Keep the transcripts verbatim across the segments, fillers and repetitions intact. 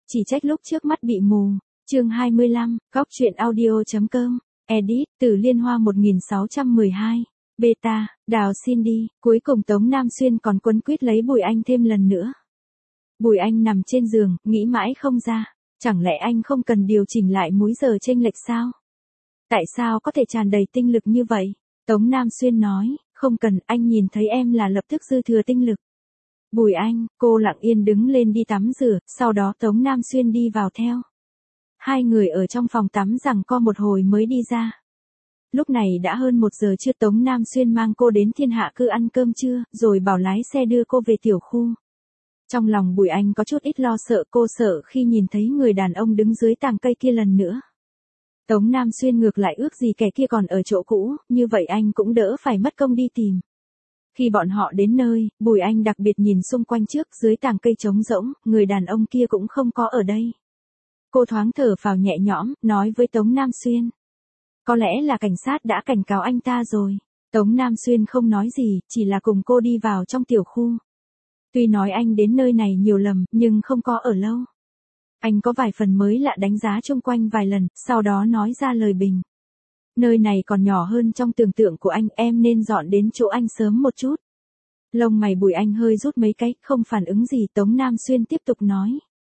chỉ trách lúc trước mắt bị mù. Chương hai mươi lăm, góc truyện audio.com, edit, từ Liên Hoa một nghìn sáu trăm mười hai, beta, đào xin đi, cuối cùng Tống Nam Xuyên còn quấn quýt lấy Bùi Anh thêm lần nữa. Bùi Anh nằm trên giường, nghĩ mãi không ra, chẳng lẽ anh không cần điều chỉnh lại múi giờ chênh lệch sao? Tại sao có thể tràn đầy tinh lực như vậy? Tống Nam Xuyên nói, không cần, anh nhìn thấy em là lập tức dư thừa tinh lực. Bùi Anh, cô lặng yên đứng lên đi tắm rửa, sau đó Tống Nam Xuyên đi vào theo. Hai người ở trong phòng tắm giằng co một hồi mới đi ra. Lúc này đã hơn một giờ trưa, Tống Nam Xuyên mang cô đến Thiên Hạ Cư ăn cơm trưa, rồi bảo lái xe đưa cô về tiểu khu. Trong lòng Bùi Anh có chút ít lo sợ, cô sợ khi nhìn thấy người đàn ông đứng dưới tàng cây kia lần nữa. Tống Nam Xuyên ngược lại ước gì kẻ kia còn ở chỗ cũ, như vậy anh cũng đỡ phải mất công đi tìm. Khi bọn họ đến nơi, Bùi Anh đặc biệt nhìn xung quanh trước, dưới tàng cây trống rỗng, người đàn ông kia cũng không có ở đây. Cô thoáng thở phào nhẹ nhõm, nói với Tống Nam Xuyên. Có lẽ là cảnh sát đã cảnh cáo anh ta rồi. Tống Nam Xuyên không nói gì, chỉ là cùng cô đi vào trong tiểu khu. Tuy nói anh đến nơi này nhiều lần, nhưng không có ở lâu. Anh có vài phần mới lạ, đánh giá chung quanh vài lần, sau đó nói ra lời bình. Nơi này còn nhỏ hơn trong tưởng tượng của anh, em nên dọn đến chỗ anh sớm một chút. Lông mày Bùi Anh hơi rút mấy cái, không phản ứng gì. Tống Nam Xuyên tiếp tục nói.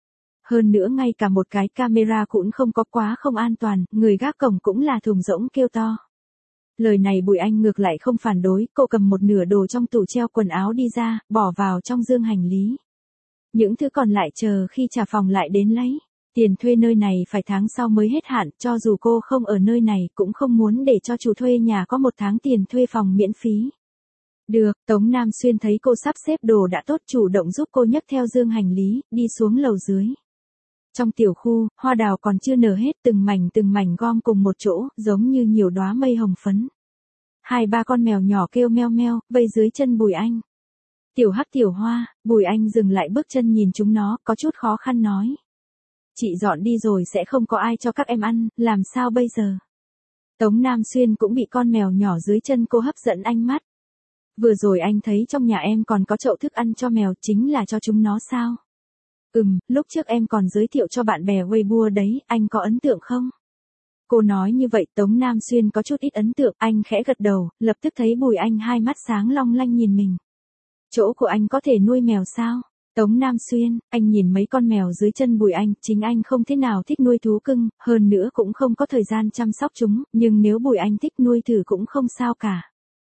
Hơn nữa ngay cả một cái camera cũng không có, quá không an toàn, người gác cổng cũng là thùng rỗng kêu to. Lời này Bùi Anh ngược lại không phản đối, cô cầm một nửa đồ trong tủ treo quần áo đi ra, bỏ vào trong dương hành lý. Những thứ còn lại chờ khi trả phòng lại đến lấy. Tiền thuê nơi này phải tháng sau mới hết hạn, cho dù cô không ở nơi này cũng không muốn để cho chủ thuê nhà có một tháng tiền thuê phòng miễn phí. Được, Tống Nam Xuyên thấy cô sắp xếp đồ đã tốt, chủ động giúp cô nhấc theo dương hành lý, đi xuống lầu dưới. Trong tiểu khu, hoa đào còn chưa nở hết, từng mảnh từng mảnh gom cùng một chỗ, giống như nhiều đóa mây hồng phấn. Hai ba con mèo nhỏ kêu meo meo, vây dưới chân Bùi Anh. Tiểu Hắc Tiểu Hoa, Bùi Anh dừng lại bước chân nhìn chúng nó, có chút khó khăn nói. Chị dọn đi rồi sẽ không có ai cho các em ăn, làm sao bây giờ? Tống Nam Xuyên cũng bị con mèo nhỏ dưới chân cô hấp dẫn ánh mắt. Vừa rồi anh thấy trong nhà em còn có chậu thức ăn cho mèo, chính là cho chúng nó sao? Ừm, lúc trước em còn giới thiệu cho bạn bè Weibo đấy, anh có ấn tượng không? Cô nói như vậy Tống Nam Xuyên có chút ít ấn tượng, anh khẽ gật đầu, lập tức thấy Bùi Anh hai mắt sáng long lanh nhìn mình. Chỗ của anh có thể nuôi mèo sao? Tống Nam Xuyên, anh nhìn mấy con mèo dưới chân Bùi Anh, chính anh không thế nào thích nuôi thú cưng, hơn nữa cũng không có thời gian chăm sóc chúng, nhưng nếu Bùi Anh thích nuôi thử cũng không sao cả.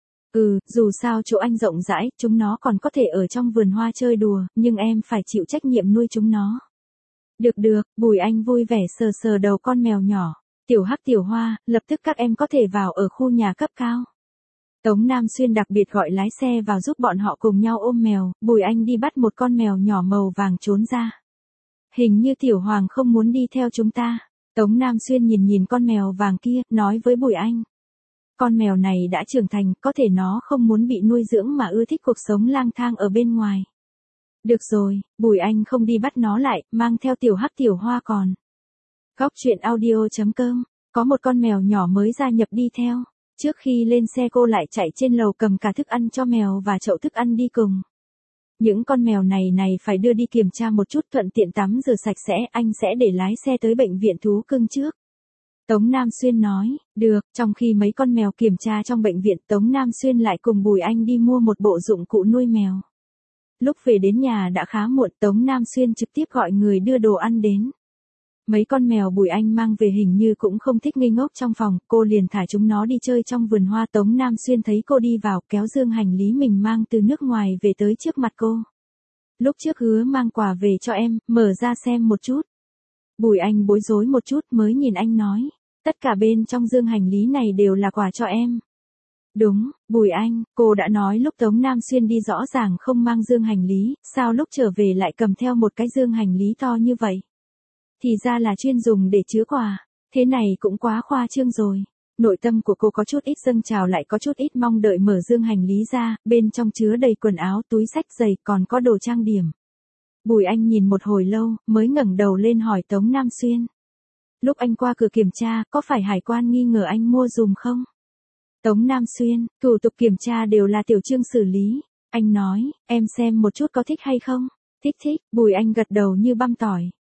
Ừ, dù sao chỗ anh rộng rãi, chúng nó còn có thể ở trong vườn hoa chơi đùa, nhưng em phải chịu trách nhiệm nuôi chúng nó. Được được, Bùi Anh vui vẻ sờ sờ đầu con mèo nhỏ. Tiểu Hắc Tiểu Hoa, lập tức các em có thể vào ở khu nhà cấp cao. Tống Nam Xuyên đặc biệt gọi lái xe vào giúp bọn họ cùng nhau ôm mèo, Bùi Anh đi bắt một con mèo nhỏ màu vàng trốn ra. Hình như Tiểu Hoàng không muốn đi theo chúng ta. Tống Nam Xuyên nhìn nhìn con mèo vàng kia, nói với Bùi Anh. Con mèo này đã trưởng thành, có thể nó không muốn bị nuôi dưỡng mà ưa thích cuộc sống lang thang ở bên ngoài. Được rồi, Bùi Anh không đi bắt nó lại, mang theo Tiểu Hắc Tiểu Hoa còn. Góc truyện audio.com, có một con mèo nhỏ mới gia nhập đi theo. Trước khi lên xe cô lại chạy trên lầu cầm cả thức ăn cho mèo và chậu thức ăn đi cùng. Những con mèo này này phải đưa đi kiểm tra một chút, thuận tiện tắm rửa sạch sẽ, anh sẽ để lái xe tới bệnh viện thú cưng trước. Tống Nam Xuyên nói, được, trong khi mấy con mèo kiểm tra trong bệnh viện, Tống Nam Xuyên lại cùng Bùi Anh đi mua một bộ dụng cụ nuôi mèo. Lúc về đến nhà đã khá muộn, Tống Nam Xuyên trực tiếp gọi người đưa đồ ăn đến. Mấy con mèo Bùi Anh mang về hình như cũng không thích ngây ngốc trong phòng, cô liền thả chúng nó đi chơi trong vườn hoa. Tống Nam Xuyên thấy cô đi vào, kéo dương hành lý mình mang từ nước ngoài về tới trước mặt cô. Lúc trước hứa mang quà về cho em, mở ra xem một chút. Bùi Anh bối rối một chút mới nhìn anh nói. Tất cả bên trong dương hành lý này đều là quà cho em. Đúng, Bùi Anh, cô đã nói lúc Tống Nam Xuyên đi rõ ràng không mang dương hành lý, sao lúc trở về lại cầm theo một cái dương hành lý to như vậy? Thì ra là chuyên dùng để chứa quà, thế này cũng quá khoa trương rồi. Nội tâm của cô có chút ít dâng trào lại có chút ít mong đợi, mở dương hành lý ra, bên trong chứa đầy quần áo, túi xách giày, còn có đồ trang điểm. Bùi Anh nhìn một hồi lâu, mới ngẩng đầu lên hỏi Tống Nam Xuyên. Lúc anh qua cửa kiểm tra, có phải hải quan nghi ngờ anh mua dùm không? Tống Nam Xuyên, thủ tục kiểm tra đều là Tiểu Trương xử lý. Anh nói, em xem một chút có thích hay không? Thích thích, Bùi Anh gật đầu như băm tỏi.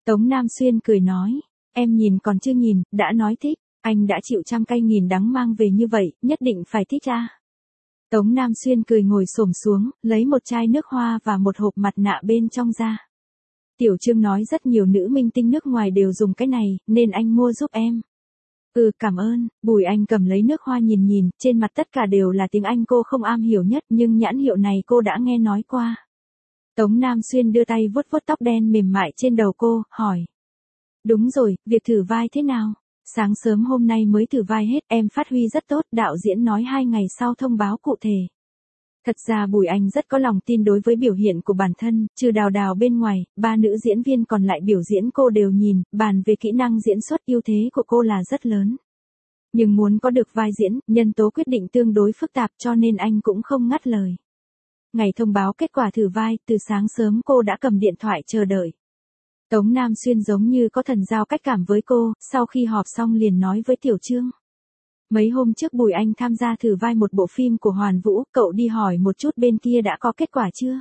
Tống Nam Xuyên cười nói, em nhìn còn chưa nhìn, đã nói thích, anh đã chịu trăm cay nghìn đắng mang về như vậy, nhất định phải thích à. Tống Nam Xuyên cười ngồi xổm xuống, lấy một chai nước hoa và một hộp mặt nạ bên trong ra. Tiểu Trương nói rất nhiều nữ minh tinh nước ngoài đều dùng cái này, nên anh mua giúp em. Ừ, cảm ơn. Bùi Anh cầm lấy nước hoa nhìn nhìn, trên mặt tất cả đều là tiếng Anh cô không am hiểu nhất, nhưng nhãn hiệu này cô đã nghe nói qua. Tống Nam Xuyên đưa tay vuốt vuốt tóc đen mềm mại trên đầu cô, hỏi. Đúng rồi, việc thử vai thế nào? Sáng sớm hôm nay mới thử vai hết, em phát huy rất tốt, đạo diễn nói hai ngày sau thông báo cụ thể. Thật ra Bùi Anh rất có lòng tin đối với biểu hiện của bản thân, trừ Đào Đào bên ngoài, ba nữ diễn viên còn lại biểu diễn cô đều nhìn, bàn về kỹ năng diễn xuất ưu thế của cô là rất lớn. Nhưng muốn có được vai diễn, nhân tố quyết định tương đối phức tạp cho nên anh cũng không ngắt lời. Ngày thông báo kết quả thử vai, từ sáng sớm cô đã cầm điện thoại chờ đợi. Tống Nam Xuyên giống như có thần giao cách cảm với cô, sau khi họp xong liền nói với Tiểu Trương. Mấy hôm trước Bùi Anh tham gia thử vai một bộ phim của Hoàn Vũ, cậu đi hỏi một chút bên kia đã có kết quả chưa?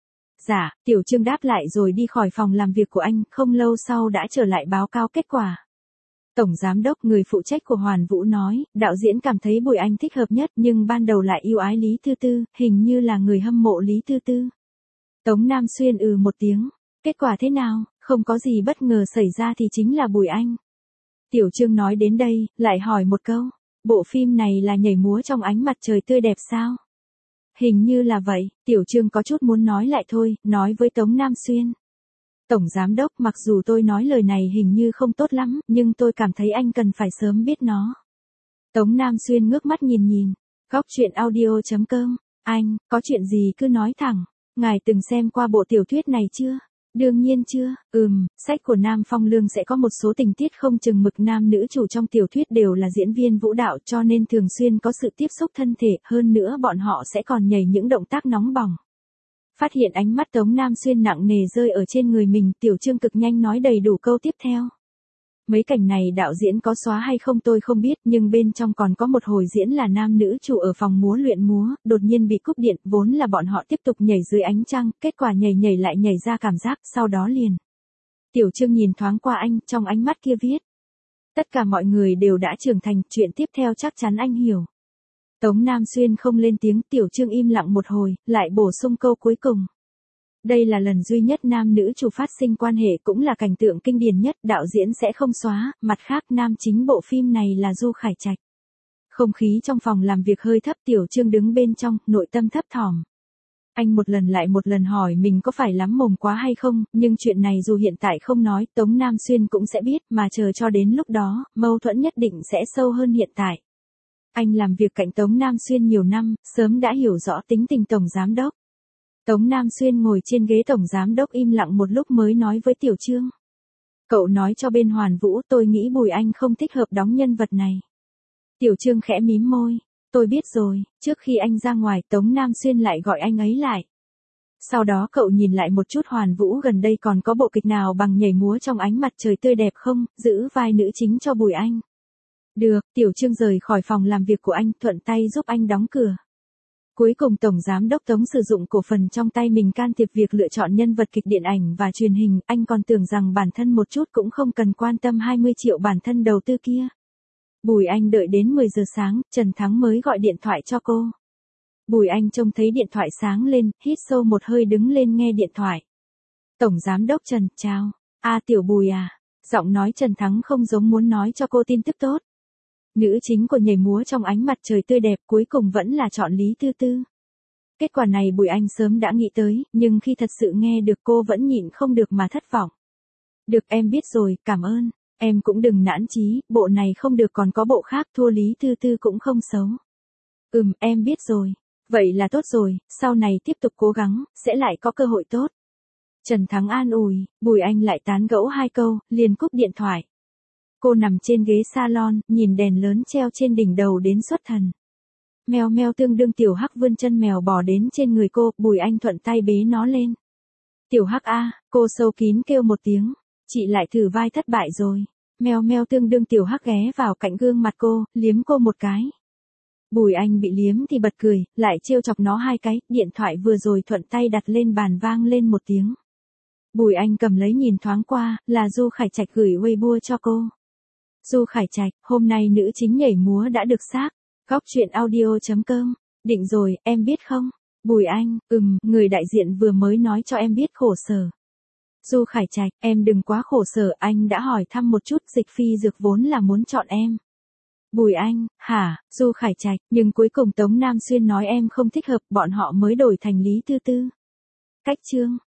Dạ, Tiểu Trương đáp lại rồi đi khỏi phòng làm việc của anh, không lâu sau đã trở lại báo cáo kết quả. Tổng giám đốc người phụ trách của Hoàn Vũ nói, đạo diễn cảm thấy Bùi Anh thích hợp nhất nhưng ban đầu lại yêu ái Lý Tư Tư, hình như là người hâm mộ Lý Tư Tư. Tống Nam Xuyên ừ một tiếng, kết quả thế nào, không có gì bất ngờ xảy ra thì chính là Bùi Anh. Tiểu Trương nói đến đây, lại hỏi một câu. Bộ phim này là nhảy múa trong ánh mặt trời tươi đẹp sao? Hình như là vậy, Tiểu Trương có chút muốn nói lại thôi, nói với Tống Nam Xuyên. Tổng giám đốc, mặc dù tôi nói lời này hình như không tốt lắm, nhưng tôi cảm thấy anh cần phải sớm biết nó. Tống Nam Xuyên ngước mắt nhìn nhìn, góc chuyện audio chấm com, anh, có chuyện gì cứ nói thẳng, ngài từng xem qua bộ tiểu thuyết này chưa? Đương nhiên chưa, ừm, sách của Nam Phong Lương sẽ có một số tình tiết không chừng mực, nam nữ chủ trong tiểu thuyết đều là diễn viên vũ đạo cho nên thường xuyên có sự tiếp xúc thân thể, hơn nữa bọn họ sẽ còn nhảy những động tác nóng bỏng. Phát hiện ánh mắt Tống Nam Xuyên nặng nề rơi ở trên người mình, Tiểu Trương cực nhanh nói đầy đủ câu tiếp theo. Mấy cảnh này đạo diễn có xóa hay không tôi không biết, nhưng bên trong còn có một hồi diễn là nam nữ chủ ở phòng múa luyện múa, đột nhiên bị cúp điện, vốn là bọn họ tiếp tục nhảy dưới ánh trăng, kết quả nhảy nhảy lại nhảy ra cảm giác, sau đó liền. Tiểu Trương nhìn thoáng qua anh, trong ánh mắt kia viết. Tất cả mọi người đều đã trưởng thành, chuyện tiếp theo chắc chắn anh hiểu. Tống Nam Xuyên không lên tiếng, Tiểu Trương im lặng một hồi, lại bổ sung câu cuối cùng. Đây là lần duy nhất nam nữ chủ phát sinh quan hệ, cũng là cảnh tượng kinh điển nhất, đạo diễn sẽ không xóa, mặt khác nam chính bộ phim này là Du Khải Trạch. Không khí trong phòng làm việc hơi thấp, Tiểu Trương đứng bên trong, nội tâm thấp thỏm. Anh một lần lại một lần hỏi mình có phải lắm mồm quá hay không, nhưng chuyện này dù hiện tại không nói, Tống Nam Xuyên cũng sẽ biết, mà chờ cho đến lúc đó, mâu thuẫn nhất định sẽ sâu hơn hiện tại. Anh làm việc cạnh Tống Nam Xuyên nhiều năm, sớm đã hiểu rõ tính tình Tổng Giám Đốc. Tống Nam Xuyên ngồi trên ghế Tổng Giám Đốc im lặng một lúc mới nói với Tiểu Trương. Cậu nói cho bên Hoàn Vũ, tôi nghĩ Bùi Anh không thích hợp đóng nhân vật này. Tiểu Trương khẽ mím môi. Tôi biết rồi, trước khi anh ra ngoài Tống Nam Xuyên lại gọi anh ấy lại. Sau đó cậu nhìn lại một chút Hoàn Vũ gần đây còn có bộ kịch nào bằng nhảy múa trong ánh mặt trời tươi đẹp không, giữ vai nữ chính cho Bùi Anh. Được, Tiểu Trương rời khỏi phòng làm việc của anh, thuận tay giúp anh đóng cửa. Cuối cùng Tổng Giám Đốc Tống sử dụng cổ phần trong tay mình can thiệp việc lựa chọn nhân vật kịch điện ảnh và truyền hình, anh còn tưởng rằng bản thân một chút cũng không cần quan tâm hai mươi triệu bản thân đầu tư kia. Bùi Anh đợi đến mười giờ sáng, Trần Thắng mới gọi điện thoại cho cô. Bùi Anh trông thấy điện thoại sáng lên, hít sâu một hơi đứng lên nghe điện thoại. Tổng Giám Đốc Trần, chào. A à, Tiểu Bùi à. Giọng nói Trần Thắng không giống muốn nói cho cô tin tức tốt. Nữ chính của nhảy múa trong ánh mặt trời tươi đẹp cuối cùng vẫn là chọn Lý Tư Tư. Kết quả này Bùi Anh sớm đã nghĩ tới, nhưng khi thật sự nghe được cô vẫn nhịn không được mà thất vọng. Được, em biết rồi, cảm ơn. Em cũng đừng nản chí, bộ này không được còn có bộ khác, thua Lý Tư Tư cũng không xấu. Ừm, em biết rồi. Vậy là tốt rồi, sau này tiếp tục cố gắng, sẽ lại có cơ hội tốt. Trần Thắng an ủi, Bùi Anh lại tán gẫu hai câu, liền cúp điện thoại. Cô nằm trên ghế salon, nhìn đèn lớn treo trên đỉnh đầu đến xuất thần. Mèo meo tương đương Tiểu Hắc vươn chân mèo bò đến trên người cô, Bùi Anh thuận tay bế nó lên. Tiểu Hắc a, cô sâu kín kêu một tiếng. Chị lại thử vai thất bại rồi. Mèo meo tương đương Tiểu Hắc ghé vào cạnh gương mặt cô, liếm cô một cái. Bùi Anh bị liếm thì bật cười, lại trêu chọc nó hai cái, điện thoại vừa rồi thuận tay đặt lên bàn vang lên một tiếng. Bùi Anh cầm lấy nhìn thoáng qua, là Du Khải Trạch gửi Weibo cho cô. Du Khải Trạch, hôm nay nữ chính nhảy múa đã được xác. Góc truyện audio chấm com. Định rồi, em biết không? Bùi Anh, ừm, người đại diện vừa mới nói cho em biết khổ sở. Du Khải Trạch, em đừng quá khổ sở, anh đã hỏi thăm một chút, Dịch Phi Dược vốn là muốn chọn em. Bùi Anh, hả? Du Khải Trạch, nhưng cuối cùng Tống Nam Xuyên nói em không thích hợp, bọn họ mới đổi thành Lý Tư Tư. Cách chương.